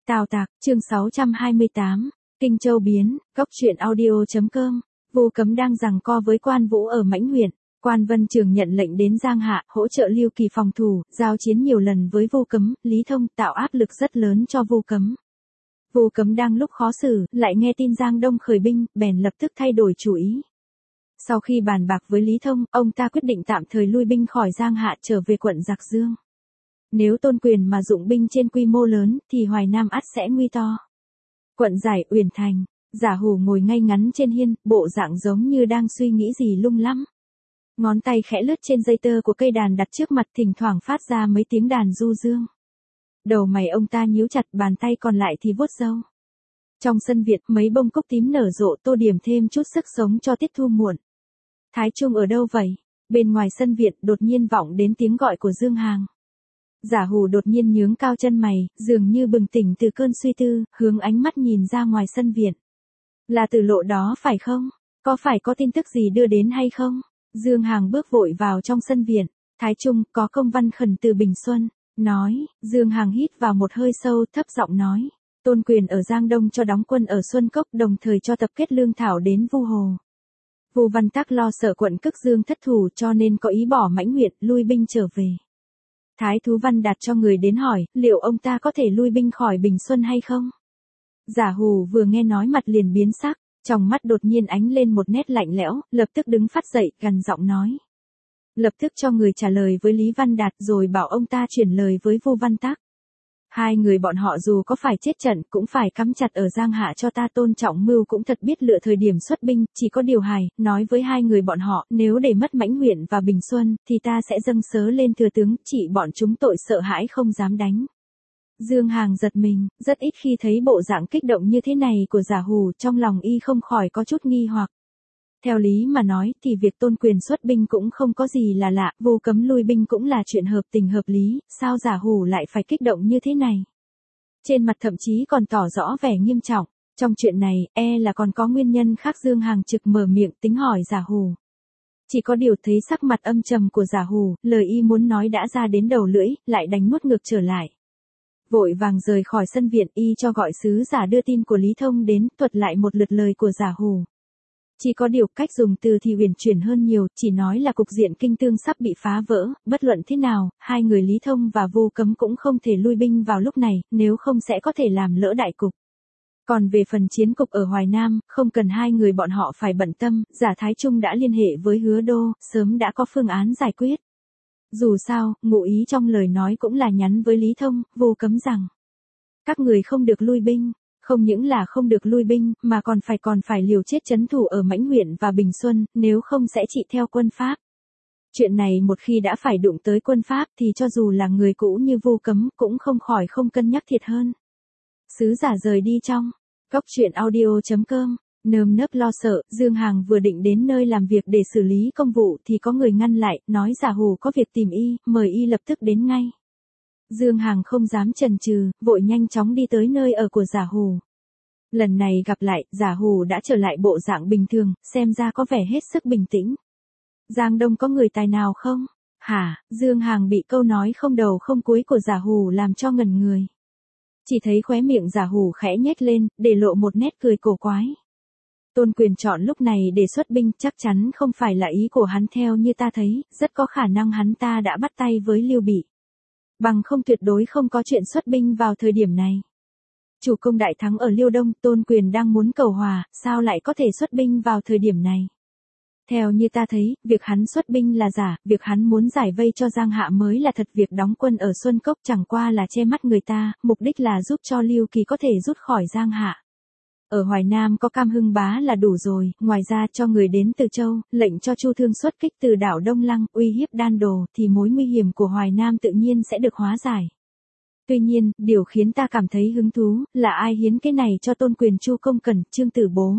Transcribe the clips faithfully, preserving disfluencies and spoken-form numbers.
Tào Tạc, chương sáu trăm hai mươi tám, Kinh Châu biến, Cốc truyện audio.com. Vu Cấm đang giằng co với Quan Vũ ở Mãnh huyện. Quan Vân Trường nhận lệnh đến Giang Hạ, hỗ trợ Lưu Kỳ phòng thủ, giao chiến nhiều lần với Vu Cấm, Lý Thông, tạo áp lực rất lớn cho Vu Cấm. Vu Cấm đang lúc khó xử, lại nghe tin Giang Đông khởi binh, bèn lập tức thay đổi chủ ý. Sau khi bàn bạc với Lý Thông, ông ta quyết định tạm thời lui binh khỏi Giang Hạ trở về quận Giặc Dương. Nếu Tôn Quyền mà dụng binh trên quy mô lớn, thì Hoài Nam ắt sẽ nguy to. Quận Giải Uyển Thành, Giả Hủ ngồi ngay ngắn trên hiên, bộ dạng giống như đang suy nghĩ gì lung lắm. Ngón tay khẽ lướt trên dây tơ của cây đàn đặt trước mặt, thỉnh thoảng phát ra mấy tiếng đàn du dương. Đầu mày ông ta nhíu chặt, bàn tay còn lại thì vuốt râu. Trong sân viện, mấy bông cúc tím nở rộ tô điểm thêm chút sức sống cho tiết thu muộn. Thái Trung ở đâu vậy? Bên ngoài sân viện đột nhiên vọng đến tiếng gọi của Dương Hàng. Giả Hủ đột nhiên nhướng cao chân mày, dường như bừng tỉnh từ cơn suy tư, hướng ánh mắt nhìn ra ngoài sân viện. Là Tử Lộ đó phải không? Có phải có tin tức gì đưa đến hay không? Dương Hàng bước vội vào trong sân viện. Thái Trung, có công văn khẩn từ Bình Xuân. Nói, Dương Hàng hít vào một hơi sâu, thấp giọng nói. Tôn Quyền ở Giang Đông cho đóng quân ở Xuân Cốc, đồng thời cho tập kết lương thảo đến Vu Hồ. Vu Văn Tác lo sợ quận Cức Dương thất thủ, cho nên có ý bỏ Mãnh huyện, lui binh trở về. Thái Thú Văn Đạt cho người đến hỏi, liệu ông ta có thể lui binh khỏi Bình Xuân hay không? Giả Hủ vừa nghe nói mặt liền biến sắc, trong mắt đột nhiên ánh lên một nét lạnh lẽo, lập tức đứng phát dậy, gằn giọng nói. Lập tức cho người trả lời với Lý Văn Đạt rồi bảo ông ta chuyển lời với Vu Văn Tác. Hai người bọn họ dù có phải chết trận cũng phải cắm chặt ở Giang Hạ cho ta. Tôn Trọng Mưu cũng thật biết lựa thời điểm xuất binh, chỉ có điều hài, nói với hai người bọn họ, nếu để mất Mãnh huyện và Bình Xuân, thì ta sẽ dâng sớ lên thừa tướng, chỉ bọn chúng tội sợ hãi không dám đánh. Dương Hàng giật mình, rất ít khi thấy bộ dạng kích động như thế này của Giả Hủ, trong lòng y không khỏi có chút nghi hoặc. Theo lý mà nói thì việc Tôn Quyền xuất binh cũng không có gì là lạ, Vu Cấm lui binh cũng là chuyện hợp tình hợp lý, sao Giả Hủ lại phải kích động như thế này? Trên mặt thậm chí còn tỏ rõ vẻ nghiêm trọng, trong chuyện này, e là còn có nguyên nhân khác. Dương Hàng trực mở miệng tính hỏi Giả Hủ. Chỉ có điều thấy sắc mặt âm trầm của Giả Hủ, lời y muốn nói đã ra đến đầu lưỡi, lại đánh nuốt ngược trở lại. Vội vàng rời khỏi sân viện, y cho gọi sứ giả đưa tin của Lý Thông đến, thuật lại một lượt lời của Giả Hủ. Chỉ có điều cách dùng từ thì huyền chuyển hơn nhiều, chỉ nói là cục diện kinh tương sắp bị phá vỡ, bất luận thế nào, hai người Lý Thông và Vu Cấm cũng không thể lui binh vào lúc này, nếu không sẽ có thể làm lỡ đại cục. Còn về phần chiến cục ở Hoài Nam, không cần hai người bọn họ phải bận tâm, Giả Thái Trung đã liên hệ với Hứa Đô, sớm đã có phương án giải quyết. Dù sao, ngụ ý trong lời nói cũng là nhắn với Lý Thông, Vu Cấm rằng các người không được lui binh. Không những là không được lui binh, mà còn phải còn phải liều chết trấn thủ ở Mãnh huyện và Bình Xuân, nếu không sẽ trị theo quân Pháp. Chuyện này một khi đã phải đụng tới quân Pháp thì cho dù là người cũ như Vu Cấm cũng không khỏi không cân nhắc thiệt hơn. Sứ giả rời đi trong Cốc truyện audio.com, nơm nớp lo sợ, Dương Hàng vừa định đến nơi làm việc để xử lý công vụ thì có người ngăn lại, nói Giả Hủ có việc tìm y, mời y lập tức đến ngay. Dương Hàng không dám chần chừ, vội nhanh chóng đi tới nơi ở của Giả Hủ. Lần này gặp lại, Giả Hủ đã trở lại bộ dạng bình thường, xem ra có vẻ hết sức bình tĩnh. Giang Đông có người tài nào không? Hả? Dương Hàng bị câu nói không đầu không cuối của Giả Hủ làm cho ngẩn người. Chỉ thấy khóe miệng Giả Hủ khẽ nhếch lên, để lộ một nét cười cổ quái. Tôn Quyền chọn lúc này để xuất binh chắc chắn không phải là ý của hắn. Theo như ta thấy, rất có khả năng hắn ta đã bắt tay với Lưu Bị. Bằng không tuyệt đối không có chuyện xuất binh vào thời điểm này. Chủ công đại thắng ở Liêu Đông, Tôn Quyền đang muốn cầu hòa, sao lại có thể xuất binh vào thời điểm này? Theo như ta thấy, việc hắn xuất binh là giả, việc hắn muốn giải vây cho Giang Hạ mới là thật. Việc đóng quân ở Xuân Cốc chẳng qua là che mắt người ta, mục đích là giúp cho Lưu Kỳ có thể rút khỏi Giang Hạ. Ở Hoài Nam có Cam Hưng Bá là đủ rồi, ngoài ra cho người đến từ Châu, lệnh cho Chu Thương xuất kích từ đảo Đông Lăng, uy hiếp Đan Đồ, thì mối nguy hiểm của Hoài Nam tự nhiên sẽ được hóa giải. Tuy nhiên, điều khiến ta cảm thấy hứng thú, là ai hiến cái này cho Tôn Quyền? Chu Công Cẩn, Trương Tử Bố?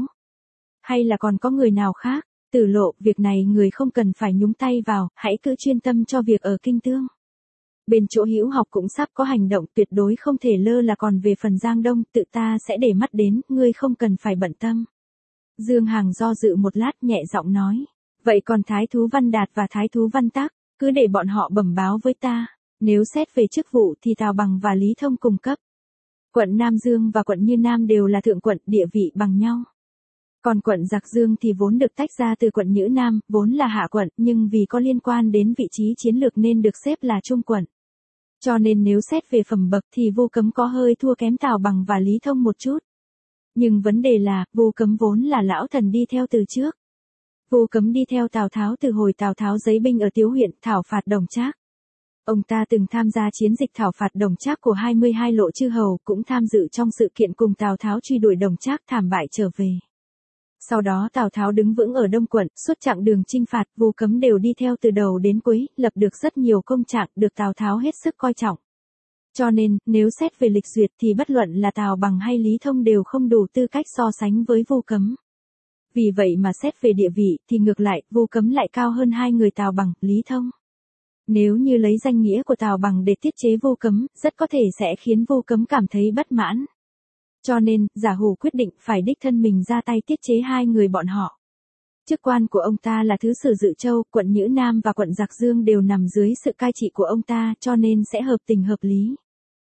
Hay là còn có người nào khác? Tử Lộ, việc này người không cần phải nhúng tay vào, hãy cứ chuyên tâm cho việc ở Kinh Tương. Bên chỗ Hữu Học cũng sắp có hành động, tuyệt đối không thể lơ là. Còn về phần Giang Đông, tự ta sẽ để mắt đến, ngươi không cần phải bận tâm. Dương Hàng do dự một lát, nhẹ giọng nói. Vậy còn Thái Thú Văn Đạt và Thái Thú Văn Tác, cứ để bọn họ bẩm báo với ta. Nếu xét về chức vụ thì Tào Bằng và Lý Thông cùng cấp. Quận Nam Dương và quận Như Nam đều là thượng quận, địa vị bằng nhau. Còn quận Giặc Dương thì vốn được tách ra từ quận Nhữ Nam, vốn là hạ quận, nhưng vì có liên quan đến vị trí chiến lược nên được xếp là trung quận. Cho nên nếu xét về phẩm bậc thì Vu Cấm có hơi thua kém Tào Bằng và Lý Thông một chút. Nhưng vấn đề là, Vu Cấm vốn là lão thần đi theo từ trước. Vu Cấm đi theo Tào Tháo từ hồi Tào Tháo giấy binh ở Tiếu huyện thảo phạt Đồng Trác. Ông ta từng tham gia chiến dịch thảo phạt Đồng Trác của hai mươi hai lộ chư hầu, cũng tham dự trong sự kiện cùng Tào Tháo truy đuổi Đồng Trác thảm bại trở về. Sau đó Tào Tháo đứng vững ở Đông quận, suốt chặng đường chinh phạt, Vu Cấm đều đi theo từ đầu đến cuối, lập được rất nhiều công trạng, được Tào Tháo hết sức coi trọng. Cho nên, nếu xét về lịch duyệt thì bất luận là Tào Bằng hay Lý Thông đều không đủ tư cách so sánh với Vu Cấm. Vì vậy mà xét về địa vị thì ngược lại, Vu Cấm lại cao hơn hai người Tào Bằng, Lý Thông. Nếu như lấy danh nghĩa của Tào Bằng để tiết chế Vu Cấm, rất có thể sẽ khiến Vu Cấm cảm thấy bất mãn. Cho nên, Giả Hủ quyết định phải đích thân mình ra tay tiết chế hai người bọn họ. Chức quan của ông ta là Thứ sử Dự Châu, quận Nhữ Nam và quận Giặc Dương đều nằm dưới sự cai trị của ông ta, cho nên sẽ hợp tình hợp lý.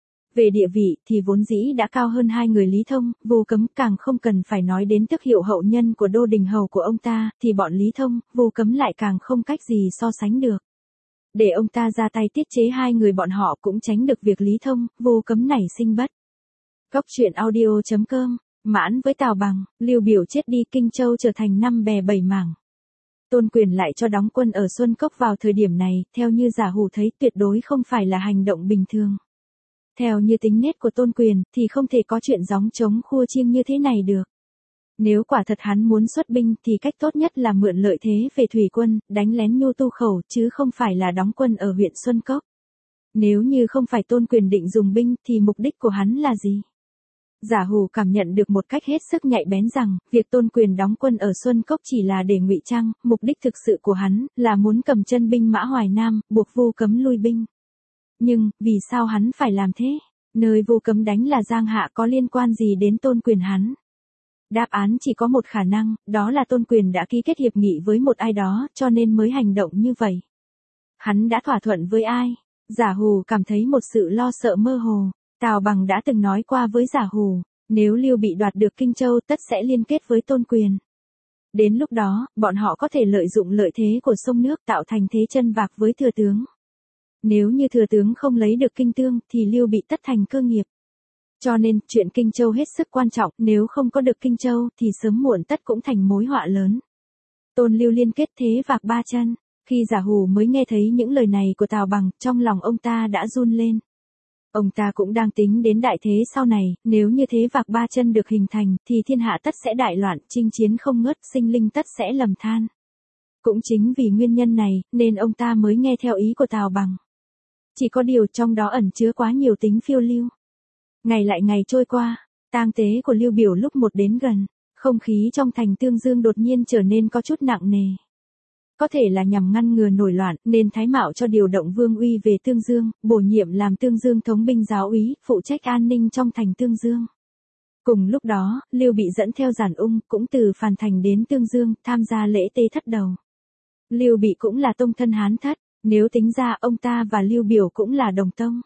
Về địa vị thì vốn dĩ đã cao hơn hai người Lý Thông, Vu Cấm càng không cần phải nói đến tước hiệu hậu nhân của đô đình hầu của ông ta, thì bọn Lý Thông, Vu Cấm lại càng không cách gì so sánh được. Để ông ta ra tay tiết chế hai người bọn họ cũng tránh được việc Lý Thông, Vu Cấm nảy sinh bất. Góc truyện audio chấm com, mãn với Tào Bằng, Lưu Biểu chết đi, Kinh Châu trở thành năm bè bảy mảng. Tôn Quyền lại cho đóng quân ở Xuân Cốc vào thời điểm này, theo như Giả Hủ thấy tuyệt đối không phải là hành động bình thường. Theo như tính nết của Tôn Quyền thì không thể có chuyện gióng trống khua chiêng như thế này được. Nếu quả thật hắn muốn xuất binh thì cách tốt nhất là mượn lợi thế về thủy quân, đánh lén Nhu Tu Khẩu chứ không phải là đóng quân ở huyện Xuân Cốc. Nếu như không phải Tôn Quyền định dùng binh thì mục đích của hắn là gì? Giả Hủ cảm nhận được một cách hết sức nhạy bén rằng, việc Tôn Quyền đóng quân ở Xuân Cốc chỉ là để ngụy trang, mục đích thực sự của hắn là muốn cầm chân binh mã Hoài Nam, buộc Vu Cấm lui binh. Nhưng, vì sao hắn phải làm thế? Nơi Vu Cấm đánh là Giang Hạ có liên quan gì đến Tôn Quyền hắn? Đáp án chỉ có một khả năng, đó là Tôn Quyền đã ký kết hiệp nghị với một ai đó, cho nên mới hành động như vậy. Hắn đã thỏa thuận với ai? Giả Hủ cảm thấy một sự lo sợ mơ hồ. Tào Bằng đã từng nói qua với Giả Hủ, nếu Lưu Bị đoạt được Kinh Châu tất sẽ liên kết với Tôn Quyền. Đến lúc đó, bọn họ có thể lợi dụng lợi thế của sông nước tạo thành thế chân vạc với thừa tướng. Nếu như thừa tướng không lấy được Kinh Tương thì Lưu Bị tất thành cơ nghiệp. Cho nên, chuyện Kinh Châu hết sức quan trọng, nếu không có được Kinh Châu thì sớm muộn tất cũng thành mối họa lớn. Tôn Lưu liên kết thế vạc ba chân. Khi Giả Hủ mới nghe thấy những lời này của Tào Bằng, trong lòng ông ta đã run lên. Ông ta cũng đang tính đến đại thế sau này, nếu như thế vạc ba chân được hình thành, thì thiên hạ tất sẽ đại loạn, chinh chiến không ngớt, sinh linh tất sẽ lầm than. Cũng chính vì nguyên nhân này, nên ông ta mới nghe theo ý của Tào Bằng. Chỉ có điều trong đó ẩn chứa quá nhiều tính phiêu lưu. Ngày lại ngày trôi qua, tang tế của Lưu Biểu lúc một đến gần, không khí trong thành Tương Dương đột nhiên trở nên có chút nặng nề. Có thể là nhằm ngăn ngừa nổi loạn, nên Thái Mạo cho điều động Vương Uy về Tương Dương, bổ nhiệm làm Tương Dương thống binh giáo úy, phụ trách an ninh trong thành Tương Dương. Cùng lúc đó, Lưu Bị dẫn theo Giản Ung, cũng từ Phàn Thành đến Tương Dương, tham gia lễ tế thất đầu. Lưu Bị cũng là tông thân Hán thất, nếu tính ra ông ta và Lưu Biểu cũng là đồng tông.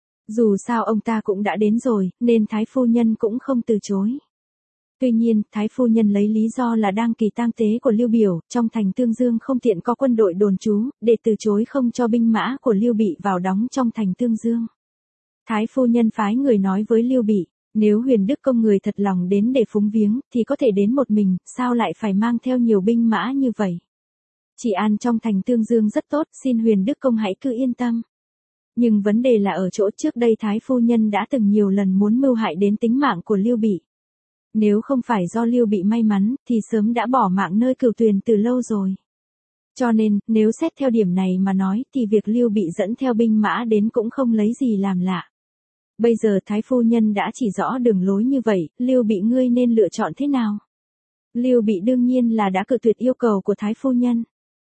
Dù sao ông ta cũng đã đến rồi, nên Thái Phu Nhân cũng không từ chối. Tuy nhiên, Thái Phu Nhân lấy lý do là đang kỳ tang tế của Lưu Biểu, trong thành Tương Dương không tiện có quân đội đồn trú, để từ chối không cho binh mã của Lưu Bị vào đóng trong thành Tương Dương. Thái Phu Nhân phái người nói với Lưu Bị, nếu Huyền Đức Công người thật lòng đến để phúng viếng, thì có thể đến một mình, sao lại phải mang theo nhiều binh mã như vậy? Trị an trong thành Tương Dương rất tốt, xin Huyền Đức Công hãy cứ yên tâm. Nhưng vấn đề là ở chỗ trước đây Thái Phu Nhân đã từng nhiều lần muốn mưu hại đến tính mạng của Lưu Bị. Nếu không phải do Lưu Bị may mắn, thì sớm đã bỏ mạng nơi Cửu Tuyền từ lâu rồi. Cho nên, nếu xét theo điểm này mà nói, thì việc Lưu Bị dẫn theo binh mã đến cũng không lấy gì làm lạ. Bây giờ Thái Phu Nhân đã chỉ rõ đường lối như vậy, Lưu Bị ngươi nên lựa chọn thế nào? Lưu Bị đương nhiên là đã cự tuyệt yêu cầu của Thái Phu Nhân.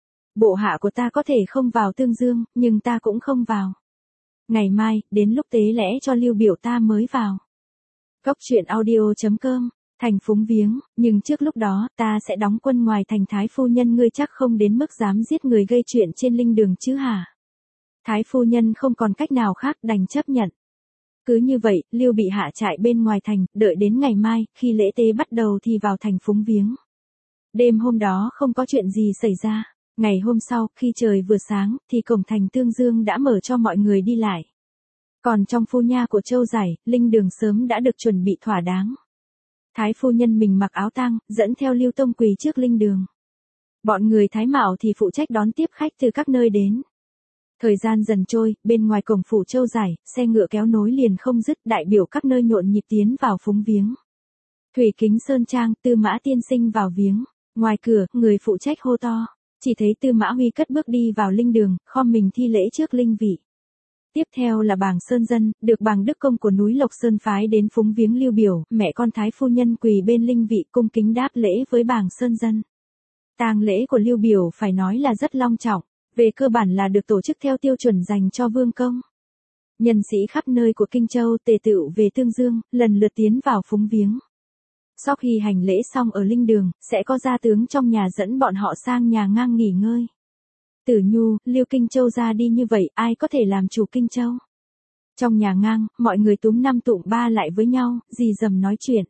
Bộ hạ của ta có thể không vào Tương Dương, nhưng ta cũng không vào. Ngày mai, đến lúc tế lễ cho Lưu Biểu ta mới vào. Góc truyện audio chấm com, thành phúng viếng, nhưng trước lúc đó, ta sẽ đóng quân ngoài thành. Thái Phu Nhân ngươi chắc không đến mức dám giết người gây chuyện trên linh đường chứ hả? Thái Phu Nhân không còn cách nào khác đành chấp nhận. Cứ như vậy, Lưu bị hạ trại bên ngoài thành, đợi đến ngày mai, khi lễ tế bắt đầu thì vào thành phúng viếng. Đêm hôm đó không có chuyện gì xảy ra. Ngày hôm sau, khi trời vừa sáng, thì cổng thành Tương Dương đã mở cho mọi người đi lại. Còn trong phu nha của Châu Giải, linh đường sớm đã được chuẩn bị thỏa đáng. Thái phu nhân mình mặc áo tang, dẫn theo Lưu Tông quỳ trước linh đường. Bọn người Thái Mạo thì phụ trách đón tiếp khách từ các nơi đến. Thời gian dần trôi, bên ngoài cổng phủ Châu Giải, xe ngựa kéo nối liền không dứt, đại biểu các nơi nhộn nhịp tiến vào phúng viếng. Thủy Kính Sơn Trang, Tư Mã tiên sinh vào viếng. Ngoài cửa, người phụ trách hô to. Chỉ thấy Tư Mã Huy cất bước đi vào linh đường, khom mình thi lễ trước linh vị. Tiếp theo là Bàng Sơn Dân, được Bàng Đức Công của núi Lộc Sơn phái đến phúng viếng Lưu Biểu, mẹ con Thái phu nhân quỳ bên linh vị cung kính đáp lễ với Bàng Sơn Dân. Tang lễ của Lưu Biểu phải nói là rất long trọng, về cơ bản là được tổ chức theo tiêu chuẩn dành cho vương công. Nhân sĩ khắp nơi của Kinh Châu tề tựu về Tương Dương, lần lượt tiến vào phúng viếng. Sau khi hành lễ xong ở linh đường, sẽ có gia tướng trong nhà dẫn bọn họ sang nhà ngang nghỉ ngơi. Tử Nhu, Lưu Kinh Châu ra đi như vậy, ai có thể làm chủ Kinh Châu? Trong nhà ngang, mọi người túm năm tụm ba lại với nhau, rì rầm nói chuyện.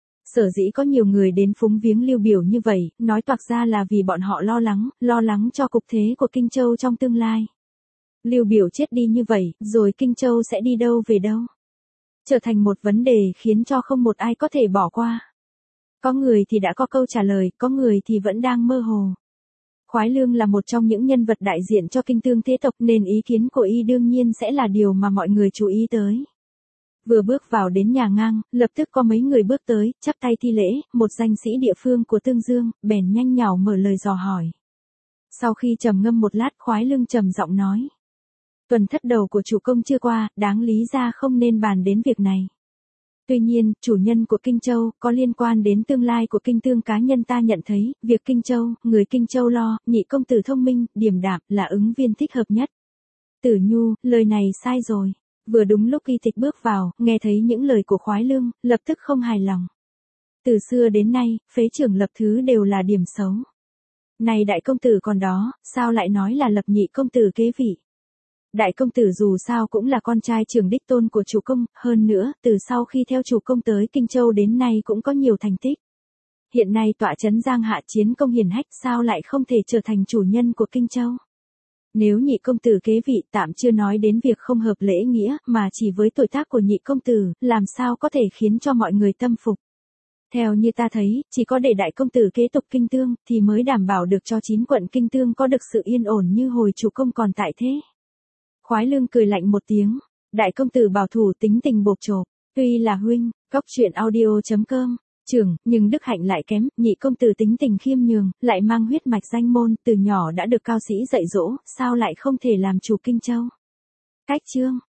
Sở dĩ có nhiều người đến phúng viếng Lưu Biểu như vậy, nói toạc ra là vì bọn họ lo lắng, lo lắng cho cục thế của Kinh Châu trong tương lai. Lưu Biểu chết đi như vậy, rồi Kinh Châu sẽ đi đâu về đâu? Trở thành một vấn đề khiến cho không một ai có thể bỏ qua. Có người thì đã có câu trả lời, có người thì vẫn đang mơ hồ. Khoái Lương là một trong những nhân vật đại diện cho Kinh Tương thế tộc nên ý kiến của y đương nhiên sẽ là điều mà mọi người chú ý tới. Vừa bước vào đến nhà ngang, lập tức có mấy người bước tới, chắp tay thi lễ, một danh sĩ địa phương của Tương Dương, bèn nhanh nhảu mở lời dò hỏi. Sau khi trầm ngâm một lát, Khoái Lương trầm giọng nói. Tuần thất đầu của chủ công chưa qua, đáng lý ra không nên bàn đến việc này. Tuy nhiên, chủ nhân của Kinh Châu, có liên quan đến tương lai của Kinh Tương cá nhân ta nhận thấy, việc Kinh Châu, người Kinh Châu lo, nhị công tử thông minh, điềm đạm, là ứng viên thích hợp nhất. Tử Nhu, lời này sai rồi. Vừa đúng lúc Y Tịch bước vào, nghe thấy những lời của Khoái Lương, lập tức không hài lòng. Từ xưa đến nay, phế trưởng lập thứ đều là điểm xấu. Này đại công tử còn đó, sao lại nói là lập nhị công tử kế vị? Đại công tử dù sao cũng là con trai trưởng đích tôn của chủ công, hơn nữa, từ sau khi theo chủ công tới Kinh Châu đến nay cũng có nhiều thành tích. Hiện nay tọa trấn Giang Hạ chiến công hiển hách, sao lại không thể trở thành chủ nhân của Kinh Châu? Nếu nhị công tử kế vị, tạm chưa nói đến việc không hợp lễ nghĩa, mà chỉ với tuổi tác của nhị công tử, làm sao có thể khiến cho mọi người tâm phục? Theo như ta thấy, chỉ có để đại công tử kế tục Kinh Tương, thì mới đảm bảo được cho chín quận Kinh Tương có được sự yên ổn như hồi chủ công còn tại thế. Khoái Lương cười lạnh một tiếng, đại công tử bảo thủ tính tình bộp chộp, tuy là huynh, góc truyện audio chấm com, trưởng, nhưng đức hạnh lại kém, nhị công tử tính tình khiêm nhường, lại mang huyết mạch danh môn, từ nhỏ đã được cao sĩ dạy dỗ, sao lại không thể làm chủ Kinh Châu? Cách chương